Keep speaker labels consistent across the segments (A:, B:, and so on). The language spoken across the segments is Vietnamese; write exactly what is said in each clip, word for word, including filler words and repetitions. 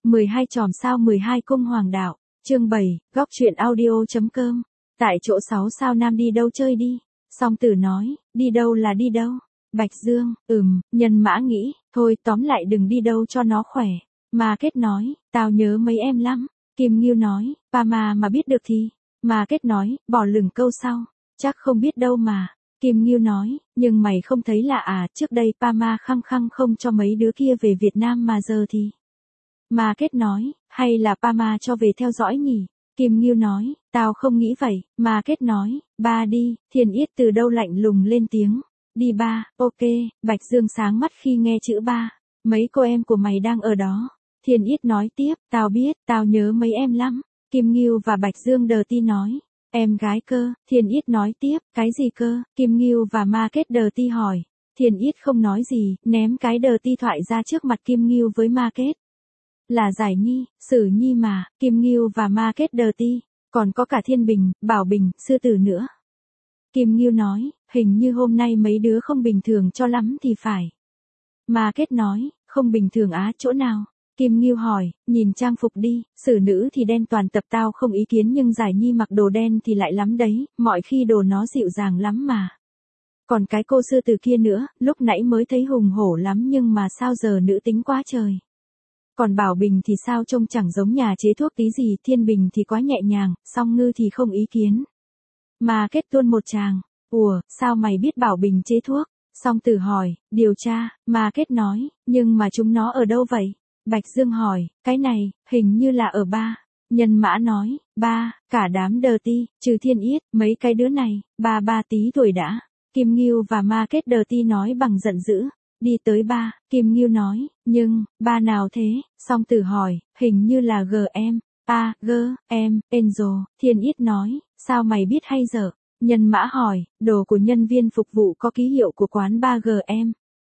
A: mười hai chòm sao mười hai cung hoàng đạo, chương bảy, góc truyện audio.com. Tại chỗ sáu sao nam đi đâu chơi đi? Song Tử nói, đi đâu là đi đâu? Bạch Dương, ừm, Nhân Mã nghĩ, thôi tóm lại đừng đi đâu cho nó khỏe. Mà Kết nói, tao nhớ mấy em lắm. Kim Ngưu nói, pa mà mà biết được thì. Mà Kết nói, bỏ lửng câu sau, chắc không biết đâu mà. Kim Ngưu nói, nhưng mày không thấy lạ à, trước đây pa ma khăng khăng không cho mấy đứa kia về Việt Nam mà giờ thì. Mà Kết nói, hay là pa ma cho về theo dõi nhỉ? Kim Ngưu nói, tao không nghĩ vậy. Mà Kết nói, ba đi. Thiên Yết từ đâu lạnh lùng lên tiếng, đi ba. Ok. Bạch Dương sáng mắt khi nghe chữ ba. Mấy cô em của mày đang ở đó. Thiên Yết nói tiếp, tao biết, tao nhớ mấy em lắm. Kim Ngưu và Bạch Dương đờ ti nói, em gái cơ. Thiên Yết nói tiếp, cái gì cơ? Kim Ngưu và Ma Kết đờ ti hỏi. Thiên Yết không nói gì, ném cái đờ ti thoại ra trước mặt Kim Ngưu với Ma Kết. Là Giải Nhi, Sử Nhi mà. Kim Ngưu và Ma Kết đờ ti, còn có cả Thiên Bình, Bảo Bình, Sư Tử nữa. Kim Ngưu nói, hình như hôm nay mấy đứa không bình thường cho lắm thì phải. Ma Kết nói, không bình thường á, chỗ nào? Kim Ngưu hỏi, nhìn trang phục đi, Sử nữ thì đen toàn tập tao không ý kiến nhưng Giải Nhi mặc đồ đen thì lại lắm đấy, mọi khi đồ nó dịu dàng lắm mà. Còn cái cô Sư Tử kia nữa, lúc nãy mới thấy hùng hổ lắm nhưng mà sao giờ nữ tính quá trời. Còn Bảo Bình thì sao trông chẳng giống nhà chế thuốc tí gì, Thiên Bình thì quá nhẹ nhàng, Song Ngư thì không ý kiến. Mà Kết tuôn một tràng, ủa, sao mày biết Bảo Bình chế thuốc? Song Tử hỏi, điều tra. Mà Kết nói, nhưng mà chúng nó ở đâu vậy? Bạch Dương hỏi, cái này, hình như là ở ba. Nhân Mã nói, ba, cả đám đờ ti, trừ Thiên Yết, mấy cái đứa này, ba ba tí tuổi đã. Kim Ngưu và Ma Kết đờ ti nói bằng giận dữ, đi tới ba. Kim Ngưu nói, nhưng, ba nào thế? Song Tử hỏi, hình như là G em. A, G, em, Angel. Thiên Yết nói, sao mày biết hay dở? Nhân Mã hỏi, đồ của nhân viên phục vụ có ký hiệu của quán ba G em.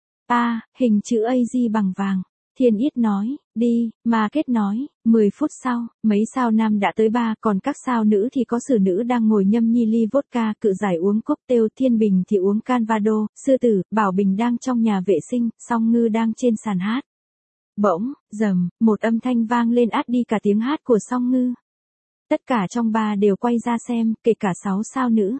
A: A, hình chữ A G bằng vàng. Thiên Yết nói, đi. Mà Kết nói, mười phút sau, mấy sao nam đã tới ba, còn các sao nữ thì có Sử nữ đang ngồi nhâm nhi ly vodka, Cự Giải uống cocktail, Thiên Bình thì uống Calvado, Sư Tử, Bảo Bình đang trong nhà vệ sinh, Song Ngư đang trên sàn hát. Bỗng, rầm, một âm thanh vang lên át đi cả tiếng hát của Song Ngư. Tất cả trong ba đều quay ra xem, kể cả sáu sao nữ.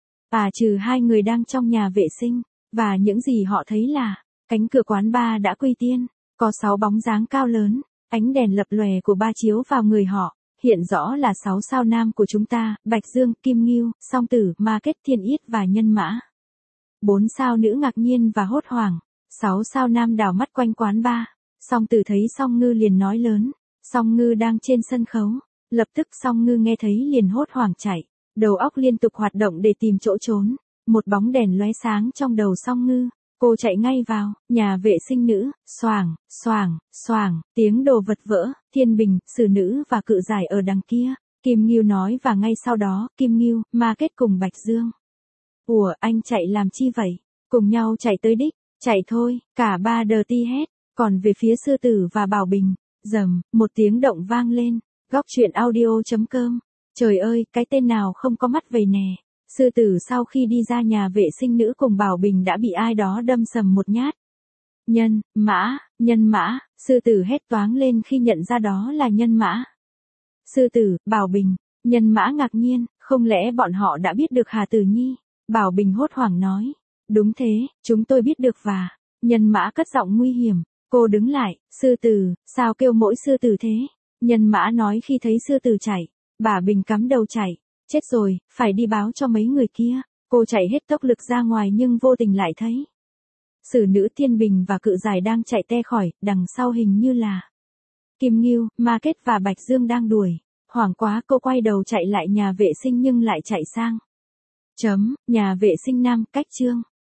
A: À trừ hai người đang trong nhà vệ sinh, và những gì họ thấy là, cánh cửa quán ba đã quy tiên. Có sáu bóng dáng cao lớn, ánh đèn lập lòe của ba chiếu vào người họ, hiện rõ là sáu sao nam của chúng ta, Bạch Dương, Kim Ngưu, Song Tử, Ma Kết, Thiên Yết và Nhân Mã. Bốn sao nữ ngạc nhiên và hốt hoảng, sáu sao nam đảo mắt quanh quán ba. Song Tử thấy Song Ngư liền nói lớn, Song Ngư đang trên sân khấu, lập tức Song Ngư nghe thấy liền hốt hoảng chạy, đầu óc liên tục hoạt động để tìm chỗ trốn, một bóng đèn lóe sáng trong đầu Song Ngư. Cô chạy ngay vào, nhà vệ sinh nữ, xoàng, xoàng, xoàng, tiếng đồ vật vỡ, Thiên Bình, Sử nữ và Cự Giải ở đằng kia. Kim Ngưu nói và ngay sau đó, Kim Ngưu, Ma Kết cùng Bạch Dương. Ủa, anh chạy làm chi vậy? Cùng nhau chạy tới đích, chạy thôi, cả ba đờ ti hét, còn về phía Sư Tử và Bảo Bình, rầm, một tiếng động vang lên, góc truyện audio.com. Trời ơi, cái tên nào không có mắt vậy nè. Sư Tử sau khi đi ra nhà vệ sinh nữ cùng Bảo Bình đã bị ai đó đâm sầm một nhát. Nhân, Mã, Nhân Mã, Sư Tử hét toáng lên khi nhận ra đó là Nhân Mã. Sư Tử, Bảo Bình, Nhân Mã ngạc nhiên, không lẽ bọn họ đã biết được Hà Tử Nhi? Bảo Bình hốt hoảng nói, đúng thế, chúng tôi biết được và... Nhân Mã cất giọng nguy hiểm, cô đứng lại, Sư Tử, sao kêu mỗi Sư Tử thế? Nhân Mã nói khi thấy Sư Tử chạy, Bảo Bình cắm đầu chạy. Chết rồi, phải đi báo cho mấy người kia. Cô chạy hết tốc lực ra ngoài nhưng vô tình lại thấy Sử nữ, Thiên Bình và Cự Giải đang chạy te khỏi, đằng sau hình như là Kim Ngưu, Ma Kết và Bạch Dương đang đuổi. Hoảng quá cô quay đầu chạy lại nhà vệ sinh nhưng lại chạy sang chấm, nhà vệ sinh nam, cách chương.